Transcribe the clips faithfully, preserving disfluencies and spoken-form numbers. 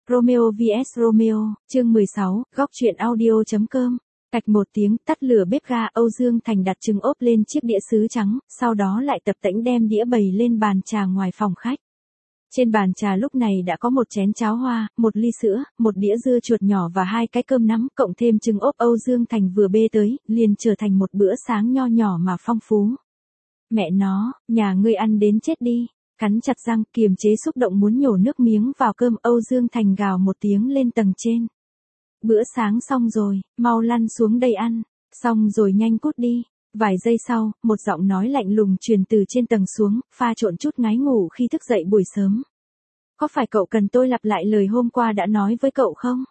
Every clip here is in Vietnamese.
Romeo vs Romeo, chương mười sáu, góc truyện audio chấm com. Cạch một tiếng, tắt lửa bếp ga, Âu Dương Thành đặt trứng ốp lên chiếc đĩa sứ trắng, sau đó lại tập tễnh đem đĩa bày lên bàn trà ngoài phòng khách. Trên bàn trà lúc này đã có một chén cháo hoa, một ly sữa, một đĩa dưa chuột nhỏ và hai cái cơm nắm, cộng thêm trứng ốp Âu Dương Thành vừa bê tới, liền trở thành một bữa sáng nho nhỏ mà phong phú. Mẹ nó, nhà ngươi ăn đến chết đi. Cắn chặt răng, kiềm chế xúc động muốn nhổ nước miếng vào cơm, Âu Dương Thành gào một tiếng lên tầng trên. Bữa sáng xong rồi, mau lăn xuống đây ăn, xong rồi nhanh cút đi. Vài giây sau, một giọng nói lạnh lùng truyền từ trên tầng xuống, pha trộn chút ngái ngủ khi thức dậy buổi sớm. Có phải cậu cần tôi lặp lại lời hôm qua đã nói với cậu không?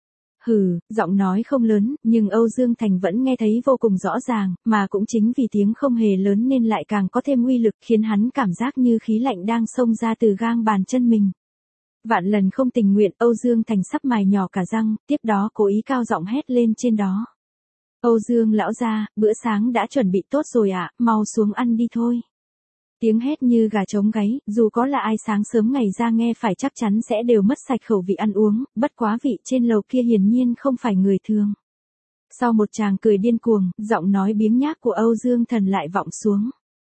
Hừ, giọng nói không lớn, nhưng Âu Dương Thành vẫn nghe thấy vô cùng rõ ràng, mà cũng chính vì tiếng không hề lớn nên lại càng có thêm uy lực, khiến hắn cảm giác như khí lạnh đang xông ra từ gang bàn chân mình. Vạn lần không tình nguyện, Âu Dương Thành sắp mài nhỏ cả răng, tiếp đó cố ý cao giọng hét lên trên đó. Âu Dương lão gia, bữa sáng đã chuẩn bị tốt rồi ạ, à, mau xuống ăn đi thôi. Tiếng hét như gà trống gáy, dù có là ai sáng sớm ngày ra nghe phải chắc chắn sẽ đều mất sạch khẩu vị ăn uống, bất quá vị trên lầu kia hiển nhiên không phải người thường. Sau một tràng cười điên cuồng, giọng nói biếng nhác của Âu Dương Thần lại vọng xuống.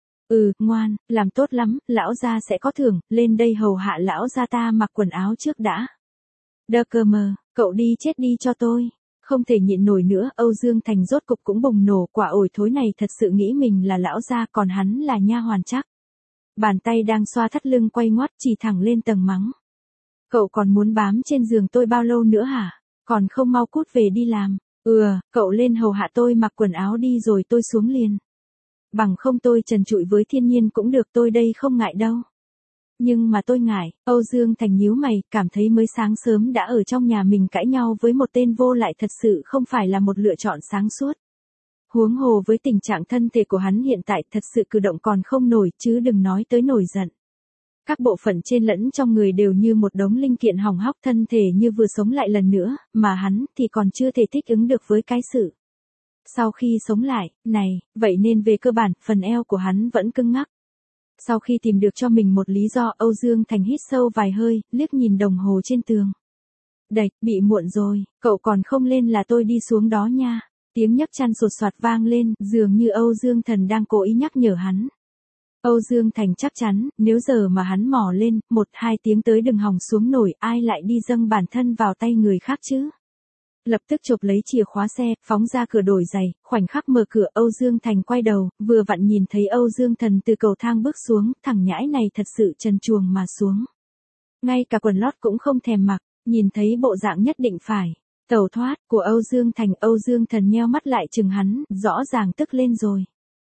Ừ, ngoan, làm tốt lắm, lão gia sẽ có thưởng, lên đây hầu hạ lão gia ta mặc quần áo trước đã. Đơ cơ mờ, cậu đi chết đi cho tôi. Không thể nhịn nổi nữa, Âu Dương Thành rốt cục cũng bùng nổ, quả ổi thối này thật sự nghĩ mình là lão gia còn hắn là nha hoàn chắc. Bàn tay đang xoa thắt lưng quay ngoắt chỉ thẳng lên tầng mắng. Cậu còn muốn bám trên giường tôi bao lâu nữa hả? Còn không mau cút về đi làm. Ừ, cậu lên hầu hạ tôi mặc quần áo đi rồi tôi xuống liền. Bằng không tôi trần trụi với thiên nhiên cũng được, tôi đây không ngại đâu. Nhưng mà tôi ngại, Âu Dương Thành nhíu mày, cảm thấy mới sáng sớm đã ở trong nhà mình cãi nhau với một tên vô lại thật sự không phải là một lựa chọn sáng suốt. Huống hồ với tình trạng thân thể của hắn hiện tại thật sự cử động còn không nổi chứ đừng nói tới nổi giận. Các bộ phận trên lẫn trong người đều như một đống linh kiện hỏng hóc, thân thể như vừa sống lại lần nữa, mà hắn thì còn chưa thể thích ứng được với cái sự. Sau khi sống lại, này, vậy nên về cơ bản, phần eo của hắn vẫn cứng ngắc. Sau khi tìm được cho mình một lý do, Âu Dương Thành hít sâu vài hơi, liếc nhìn đồng hồ trên tường. Đạch, bị muộn rồi, cậu còn không lên là tôi đi xuống đó nha. Tiếng nhấc chăn sột soạt vang lên, dường như Âu Dương Thần đang cố ý nhắc nhở hắn. Âu Dương Thành chắc chắn, nếu giờ mà hắn mò lên, một hai tiếng tới đừng hòng xuống nổi, ai lại đi dâng bản thân vào tay người khác chứ. Lập tức chộp lấy chìa khóa xe, phóng ra cửa đổi giày, khoảnh khắc mở cửa Âu Dương Thành quay đầu, vừa vặn nhìn thấy Âu Dương Thần từ cầu thang bước xuống, thằng nhãi này thật sự trần truồng mà xuống. Ngay cả quần lót cũng không thèm mặc, nhìn thấy bộ dạng nhất định phải tẩu thoát của Âu Dương Thành, Âu Dương Thần nheo mắt lại chừng hắn, rõ ràng tức lên rồi.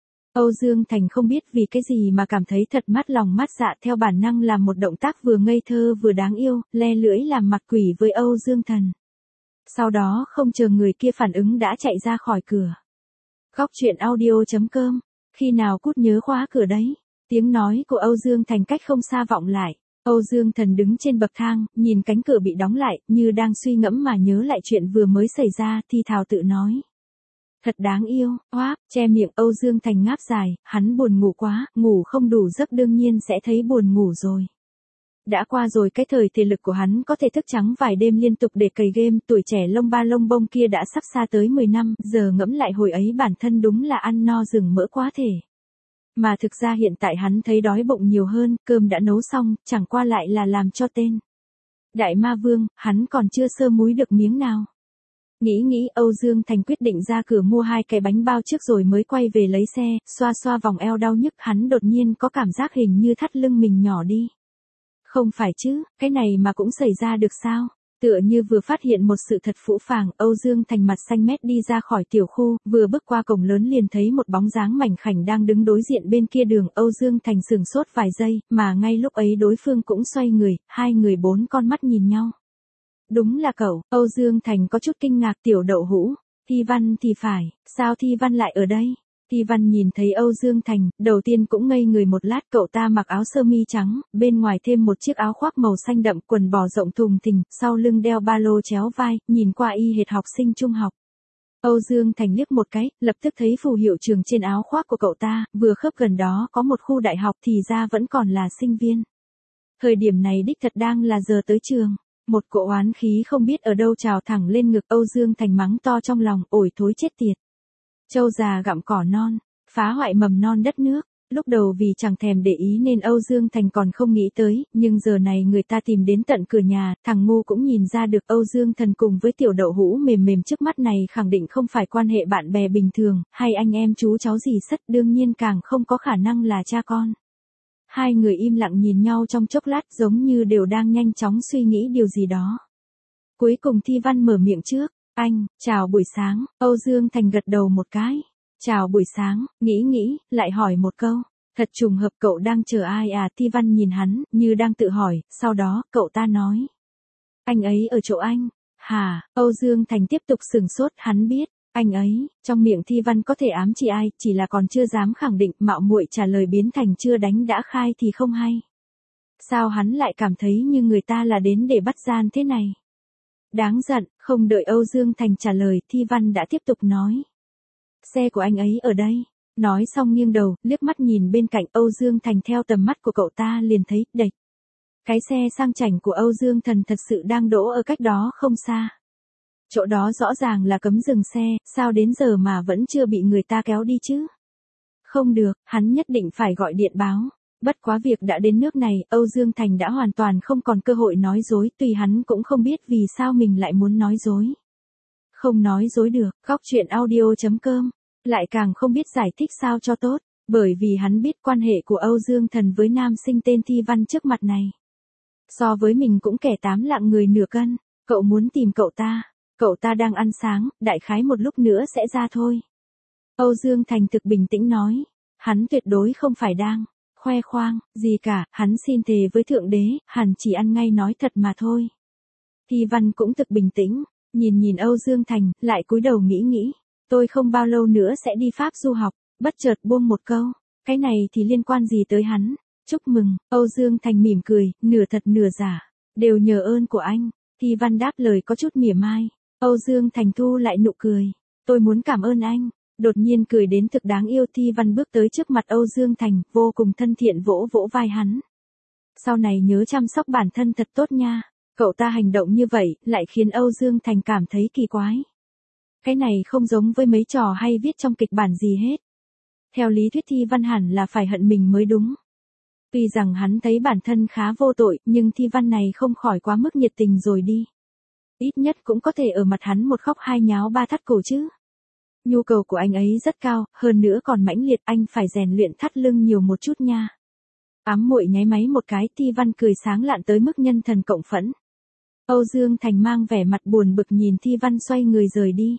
Âu Dương Thành không biết vì cái gì mà cảm thấy thật mát lòng mát dạ, theo bản năng làm một động tác vừa ngây thơ vừa đáng yêu, le lưỡi làm mặt quỷ với Âu Dương Thần. Sau đó không chờ người kia phản ứng đã chạy ra khỏi cửa. Góc truyện audio chấm com, khi nào cút nhớ khóa cửa đấy. Tiếng nói của Âu Dương Thành cách không xa vọng lại. Âu Dương Thần đứng trên bậc thang, nhìn cánh cửa bị đóng lại, như đang suy ngẫm mà nhớ lại chuyện vừa mới xảy ra, thì thào tự nói. Thật đáng yêu, oáp, che miệng Âu Dương Thành ngáp dài, hắn buồn ngủ quá, ngủ không đủ giấc đương nhiên sẽ thấy buồn ngủ rồi. Đã qua rồi cái thời thể lực của hắn có thể thức trắng vài đêm liên tục để cày game, tuổi trẻ lông ba lông bông kia đã sắp xa tới mười năm, giờ ngẫm lại hồi ấy bản thân đúng là ăn no rừng mỡ quá thể. Mà thực ra hiện tại hắn thấy đói bụng nhiều hơn, cơm đã nấu xong, chẳng qua lại là làm cho tên Đại Ma Vương, hắn còn chưa sơ múi được miếng nào. Nghĩ nghĩ Âu Dương Thành quyết định ra cửa mua hai cái bánh bao trước rồi mới quay về lấy xe, xoa xoa vòng eo đau nhức, hắn đột nhiên có cảm giác hình như thắt lưng mình nhỏ đi. Không phải chứ, cái này mà cũng xảy ra được sao? Tựa như vừa phát hiện một sự thật phũ phàng, Âu Dương Thành mặt xanh mét đi ra khỏi tiểu khu, vừa bước qua cổng lớn liền thấy một bóng dáng mảnh khảnh đang đứng đối diện bên kia đường. Âu Dương Thành sửng sốt vài giây, mà ngay lúc ấy đối phương cũng xoay người, hai người bốn con mắt nhìn nhau. Đúng là cậu, Âu Dương Thành có chút kinh ngạc, tiểu đậu hũ, Thi Văn thì phải, sao Thi Văn lại ở đây? Thi Văn nhìn thấy Âu Dương Thành, đầu tiên cũng ngây người một lát, cậu ta mặc áo sơ mi trắng, bên ngoài thêm một chiếc áo khoác màu xanh đậm, quần bò rộng thùng thình, sau lưng đeo ba lô chéo vai, nhìn qua y hệt học sinh trung học. Âu Dương Thành liếc một cái, lập tức thấy phù hiệu trường trên áo khoác của cậu ta, vừa khớp gần đó có một khu đại học thì ra vẫn còn là sinh viên. Thời điểm này đích thật đang là giờ tới trường. Một cỗ oán khí không biết ở đâu trào thẳng lên ngực, Âu Dương Thành mắng to trong lòng, ổi thối chết tiệt. Trâu già gặm cỏ non, phá hoại mầm non đất nước. Lúc đầu vì chẳng thèm để ý nên Âu Dương Thành còn không nghĩ tới, nhưng giờ này người ta tìm đến tận cửa nhà, thằng ngu cũng nhìn ra được Âu Dương Thần cùng với tiểu đậu hũ mềm mềm trước mắt này khẳng định không phải quan hệ bạn bè bình thường, hay anh em chú cháu gì sất, đương nhiên càng không có khả năng là cha con. Hai người im lặng nhìn nhau trong chốc lát giống như đều đang nhanh chóng suy nghĩ điều gì đó. Cuối cùng Thi Văn mở miệng trước, anh, chào buổi sáng, Âu Dương Thành gật đầu một cái. Chào buổi sáng, nghĩ nghĩ, lại hỏi một câu. Thật trùng hợp, cậu đang chờ ai à? Thi Văn nhìn hắn, như đang tự hỏi, sau đó, cậu ta nói. Anh ấy ở chỗ anh. Hả? Âu Dương Thành tiếp tục sửng sốt, hắn biết, anh ấy, trong miệng Thi Văn có thể ám chỉ ai, chỉ là còn chưa dám khẳng định, mạo muội trả lời biến thành chưa đánh đã khai thì không hay. Sao hắn lại cảm thấy như người ta là đến để bắt gian thế này? Đáng giận, không đợi Âu Dương Thành trả lời, Thi Văn đã tiếp tục nói. Xe của anh ấy ở đây. Nói xong nghiêng đầu, liếc mắt nhìn bên cạnh, Âu Dương Thành theo tầm mắt của cậu ta liền thấy, đệch. Cái xe sang chảnh của Âu Dương Thần thật sự đang đỗ ở cách đó không xa. Chỗ đó rõ ràng là cấm dừng xe, sao đến giờ mà vẫn chưa bị người ta kéo đi chứ? Không được, hắn nhất định phải gọi điện báo. Bất quá việc đã đến nước này, Âu Dương Thành đã hoàn toàn không còn cơ hội nói dối, tuy hắn cũng không biết vì sao mình lại muốn nói dối. Không nói dối được, góc truyện audio chấm com, lại càng không biết giải thích sao cho tốt, bởi vì hắn biết quan hệ của Âu Dương Thần với nam sinh tên Thi Văn trước mặt này. So với mình cũng kẻ tám lạng người nửa cân, cậu muốn tìm cậu ta, cậu ta đang ăn sáng, đại khái một lúc nữa sẽ ra thôi. Âu Dương Thành thực bình tĩnh nói, hắn tuyệt đối không phải đang khoe khoang gì cả, hắn xin thề với Thượng Đế, hắn chỉ ăn ngay nói thật mà thôi. Thi Văn cũng thực bình tĩnh. Nhìn nhìn Âu Dương Thành, lại cúi đầu nghĩ nghĩ, tôi không bao lâu nữa sẽ đi Pháp du học, bất chợt buông một câu, cái này thì liên quan gì tới hắn, chúc mừng, Âu Dương Thành mỉm cười, nửa thật nửa giả, đều nhờ ơn của anh, Thi Văn đáp lời có chút mỉa mai, Âu Dương Thành thu lại nụ cười, tôi muốn cảm ơn anh, đột nhiên cười đến thực đáng yêu. Thi Văn bước tới trước mặt Âu Dương Thành, vô cùng thân thiện vỗ vỗ vai hắn. Sau này nhớ chăm sóc bản thân thật tốt nha. Cậu ta hành động như vậy, lại khiến Âu Dương Thành cảm thấy kỳ quái. Cái này không giống với mấy trò hay viết trong kịch bản gì hết. Theo lý thuyết Thi Văn hẳn là phải hận mình mới đúng. Tuy rằng hắn thấy bản thân khá vô tội, nhưng Thi Văn này không khỏi quá mức nhiệt tình rồi đi. Ít nhất cũng có thể ở mặt hắn một khóc hai nháo ba thắt cổ chứ. Nhu cầu của anh ấy rất cao, hơn nữa còn mãnh liệt, anh phải rèn luyện thắt lưng nhiều một chút nha. Ám muội nháy máy một cái, Thi Văn cười sáng lạn tới mức nhân thần cộng phẫn. Âu Dương Thành mang vẻ mặt buồn bực nhìn Thi Văn xoay người rời đi.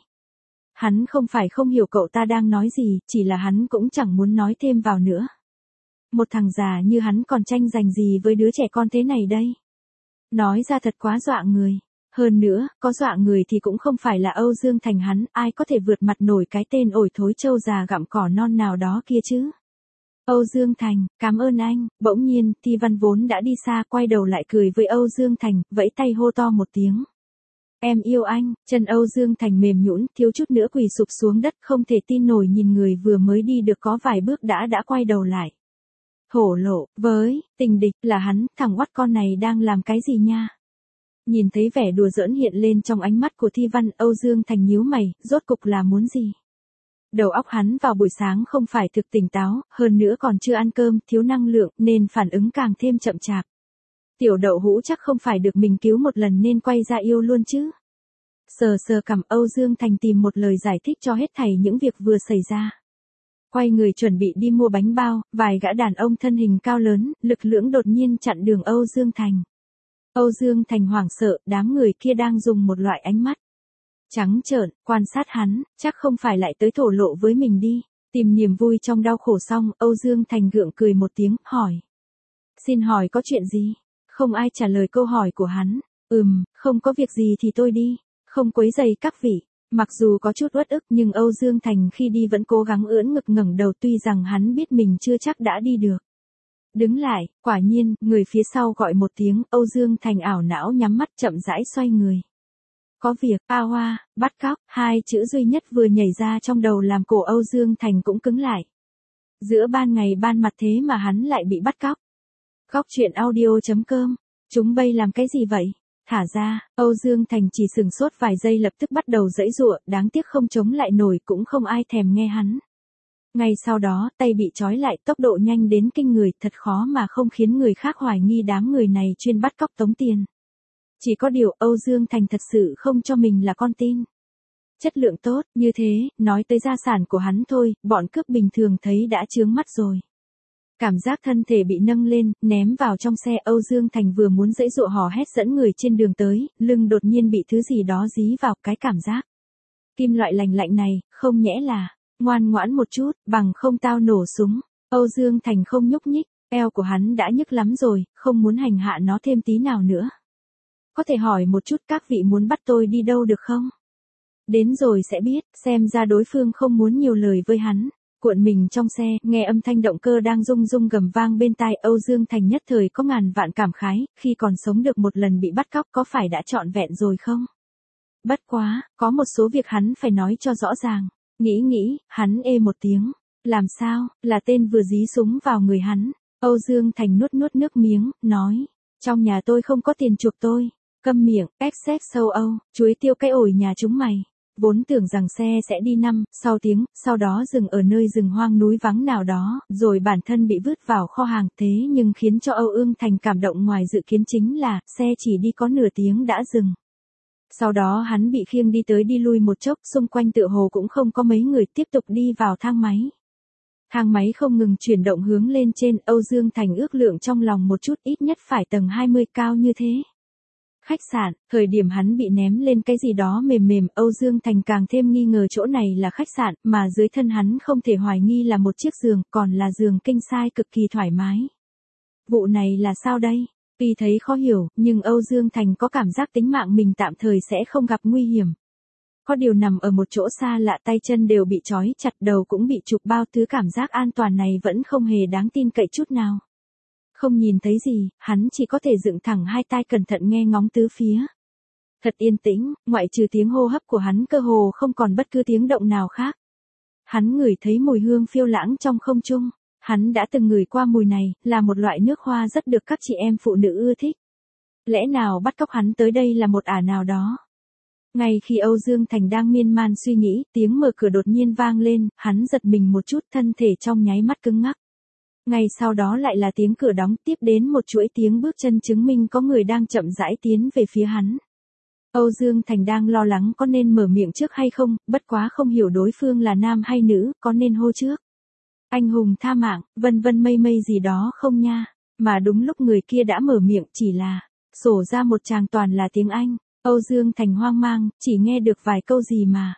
Hắn không phải không hiểu cậu ta đang nói gì, chỉ là hắn cũng chẳng muốn nói thêm vào nữa. Một thằng già như hắn còn tranh giành gì với đứa trẻ con thế này đây? Nói ra thật quá dọa người. Hơn nữa, có dọa người thì cũng không phải là Âu Dương Thành hắn, ai có thể vượt mặt nổi cái tên ổi thối trâu già gặm cỏ non nào đó kia chứ? Âu Dương Thành, cảm ơn anh, bỗng nhiên, Thi Văn vốn đã đi xa, quay đầu lại cười với Âu Dương Thành, vẫy tay hô to một tiếng. Em yêu anh, chân Âu Dương Thành mềm nhũn, thiếu chút nữa quỳ sụp xuống đất, không thể tin nổi nhìn người vừa mới đi được có vài bước đã đã quay đầu lại. Hổ lộ, với, tình địch, là hắn, thằng oắt con này đang làm cái gì nha? Nhìn thấy vẻ đùa giỡn hiện lên trong ánh mắt của Thi Văn, Âu Dương Thành nhíu mày, rốt cục là muốn gì? Đầu óc hắn vào buổi sáng không phải thực tỉnh táo, hơn nữa còn chưa ăn cơm, thiếu năng lượng, nên phản ứng càng thêm chậm chạp. Tiểu đậu hũ chắc không phải được mình cứu một lần nên quay ra yêu luôn chứ. Sờ sờ cằm, Âu Dương Thành tìm một lời giải thích cho hết thảy những việc vừa xảy ra. Quay người chuẩn bị đi mua bánh bao, vài gã đàn ông thân hình cao lớn, lực lưỡng đột nhiên chặn đường Âu Dương Thành. Âu Dương Thành hoảng sợ, đám người kia đang dùng một loại ánh mắt trắng trợn, quan sát hắn, chắc không phải lại tới thổ lộ với mình đi. Tìm niềm vui trong đau khổ xong, Âu Dương Thành gượng cười một tiếng, hỏi. Xin hỏi có chuyện gì? Không ai trả lời câu hỏi của hắn. Ừm, không có việc gì thì tôi đi, không quấy rầy các vị. Mặc dù có chút uất ức nhưng Âu Dương Thành khi đi vẫn cố gắng ưỡn ngực ngẩng đầu, tuy rằng hắn biết mình chưa chắc đã đi được. Đứng lại, quả nhiên, người phía sau gọi một tiếng, Âu Dương Thành ảo não nhắm mắt chậm rãi xoay người. Có việc, a hoa, bắt cóc, hai chữ duy nhất vừa nhảy ra trong đầu làm cổ Âu Dương Thành cũng cứng lại. Giữa ban ngày ban mặt thế mà hắn lại bị bắt cóc. Góc truyện audio chấm com, chúng bay làm cái gì vậy? Thả ra, Âu Dương Thành chỉ sừng sốt vài giây lập tức bắt đầu giãy giụa, đáng tiếc không chống lại nổi cũng không ai thèm nghe hắn. Ngay sau đó, tay bị trói lại, tốc độ nhanh đến kinh người, thật khó mà không khiến người khác hoài nghi đám người này chuyên bắt cóc tống tiền. Chỉ có điều Âu Dương Thành thật sự không cho mình là con tin. Chất lượng tốt, như thế, nói tới gia sản của hắn thôi, bọn cướp bình thường thấy đã chướng mắt rồi. Cảm giác thân thể bị nâng lên, ném vào trong xe, Âu Dương Thành vừa muốn giãy giụa hò hét dẫn người trên đường tới, lưng đột nhiên bị thứ gì đó dí vào, cái cảm giác kim loại lành lạnh này, không nhẽ là, ngoan ngoãn một chút, bằng không tao nổ súng. Âu Dương Thành không nhúc nhích, eo của hắn đã nhức lắm rồi, không muốn hành hạ nó thêm tí nào nữa. Có thể hỏi một chút các vị muốn bắt tôi đi đâu được không? Đến rồi sẽ biết, xem ra đối phương không muốn nhiều lời với hắn. Cuộn mình trong xe, nghe âm thanh động cơ đang rung rung gầm vang bên tai, Âu Dương Thành nhất thời có ngàn vạn cảm khái, khi còn sống được một lần bị bắt cóc có phải đã trọn vẹn rồi không? Bất quá, có một số việc hắn phải nói cho rõ ràng. Nghĩ nghĩ, hắn ê một tiếng. Làm sao, là tên vừa dí súng vào người hắn. Âu Dương Thành nuốt nuốt nước miếng, nói. Trong nhà tôi không có tiền chuộc tôi. Câm miệng, ép xét sâu Âu, chuối tiêu cái ổi nhà chúng mày. Vốn tưởng rằng xe sẽ đi năm, sáu tiếng, sau đó dừng ở nơi rừng hoang núi vắng nào đó, rồi bản thân bị vứt vào kho hàng, thế nhưng khiến cho Âu Dương Thành cảm động ngoài dự kiến chính là, xe chỉ đi có nửa tiếng đã dừng. Sau đó hắn bị khiêng đi tới đi lui một chốc, xung quanh tựa hồ cũng không có mấy người, tiếp tục đi vào thang máy. Thang máy không ngừng chuyển động hướng lên trên, Âu Dương Thành ước lượng trong lòng một chút, ít nhất phải tầng hai mươi cao như thế. Khách sạn, thời điểm hắn bị ném lên cái gì đó mềm mềm, Âu Dương Thành càng thêm nghi ngờ chỗ này là khách sạn, mà dưới thân hắn không thể hoài nghi là một chiếc giường, còn là giường king size cực kỳ thoải mái. Vụ này là sao đây? Tuy thấy khó hiểu, nhưng Âu Dương Thành có cảm giác tính mạng mình tạm thời sẽ không gặp nguy hiểm. Có điều nằm ở một chỗ xa lạ, tay chân đều bị trói chặt, đầu cũng bị chụp bao, thứ cảm giác an toàn này vẫn không hề đáng tin cậy chút nào. Không nhìn thấy gì, hắn chỉ có thể dựng thẳng hai tai cẩn thận nghe ngóng tứ phía. Thật yên tĩnh, ngoại trừ tiếng hô hấp của hắn cơ hồ không còn bất cứ tiếng động nào khác. Hắn ngửi thấy mùi hương phiêu lãng trong không trung. Hắn đã từng ngửi qua mùi này, là một loại nước hoa rất được các chị em phụ nữ ưa thích. Lẽ nào bắt cóc hắn tới đây là một ả nào đó? Ngay khi Âu Dương Thành đang miên man suy nghĩ, tiếng mở cửa đột nhiên vang lên, hắn giật mình một chút, thân thể trong nháy mắt cứng ngắc. Ngay sau đó lại là tiếng cửa đóng, tiếp đến một chuỗi tiếng bước chân chứng minh có người đang chậm rãi tiến về phía hắn. Âu Dương Thành đang lo lắng có nên mở miệng trước hay không, bất quá không hiểu đối phương là nam hay nữ, có nên hô trước. Anh hùng tha mạng, vân vân mây mây gì đó không nha, mà đúng lúc người kia đã mở miệng chỉ là, sổ ra một tràng toàn là tiếng Anh, Âu Dương Thành hoang mang, chỉ nghe được vài câu gì mà.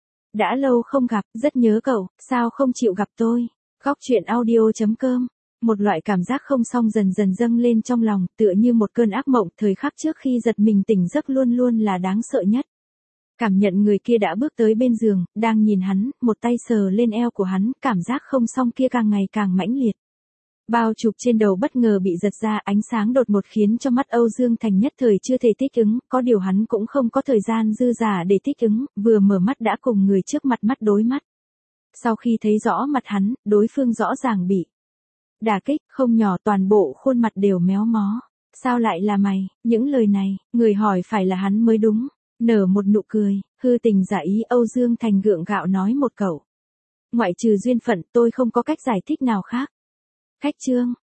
Đã lâu không gặp, rất nhớ cậu, sao không chịu gặp tôi, góc chuyện audio chấm com. Một loại cảm giác không xong dần dần dâng lên trong lòng, tựa như một cơn ác mộng, thời khắc trước khi giật mình tỉnh giấc luôn luôn là đáng sợ nhất. Cảm nhận người kia đã bước tới bên giường, đang nhìn hắn, một tay sờ lên eo của hắn, cảm giác không xong kia càng ngày càng mãnh liệt. Bao chụp trên đầu bất ngờ bị giật ra, ánh sáng đột ngột khiến cho mắt Âu Dương Thành nhất thời chưa thể thích ứng, có điều hắn cũng không có thời gian dư dả để thích ứng, vừa mở mắt đã cùng người trước mặt mắt đối mắt. Sau khi thấy rõ mặt hắn, đối phương rõ ràng bị đả kích, không nhỏ, toàn bộ khuôn mặt đều méo mó. Sao lại là mày? Những lời này, người hỏi phải là hắn mới đúng. Nở một nụ cười, hư tình giả ý, Âu Dương Thành gượng gạo nói một câu. Ngoại trừ duyên phận, tôi không có cách giải thích nào khác. Khách trương,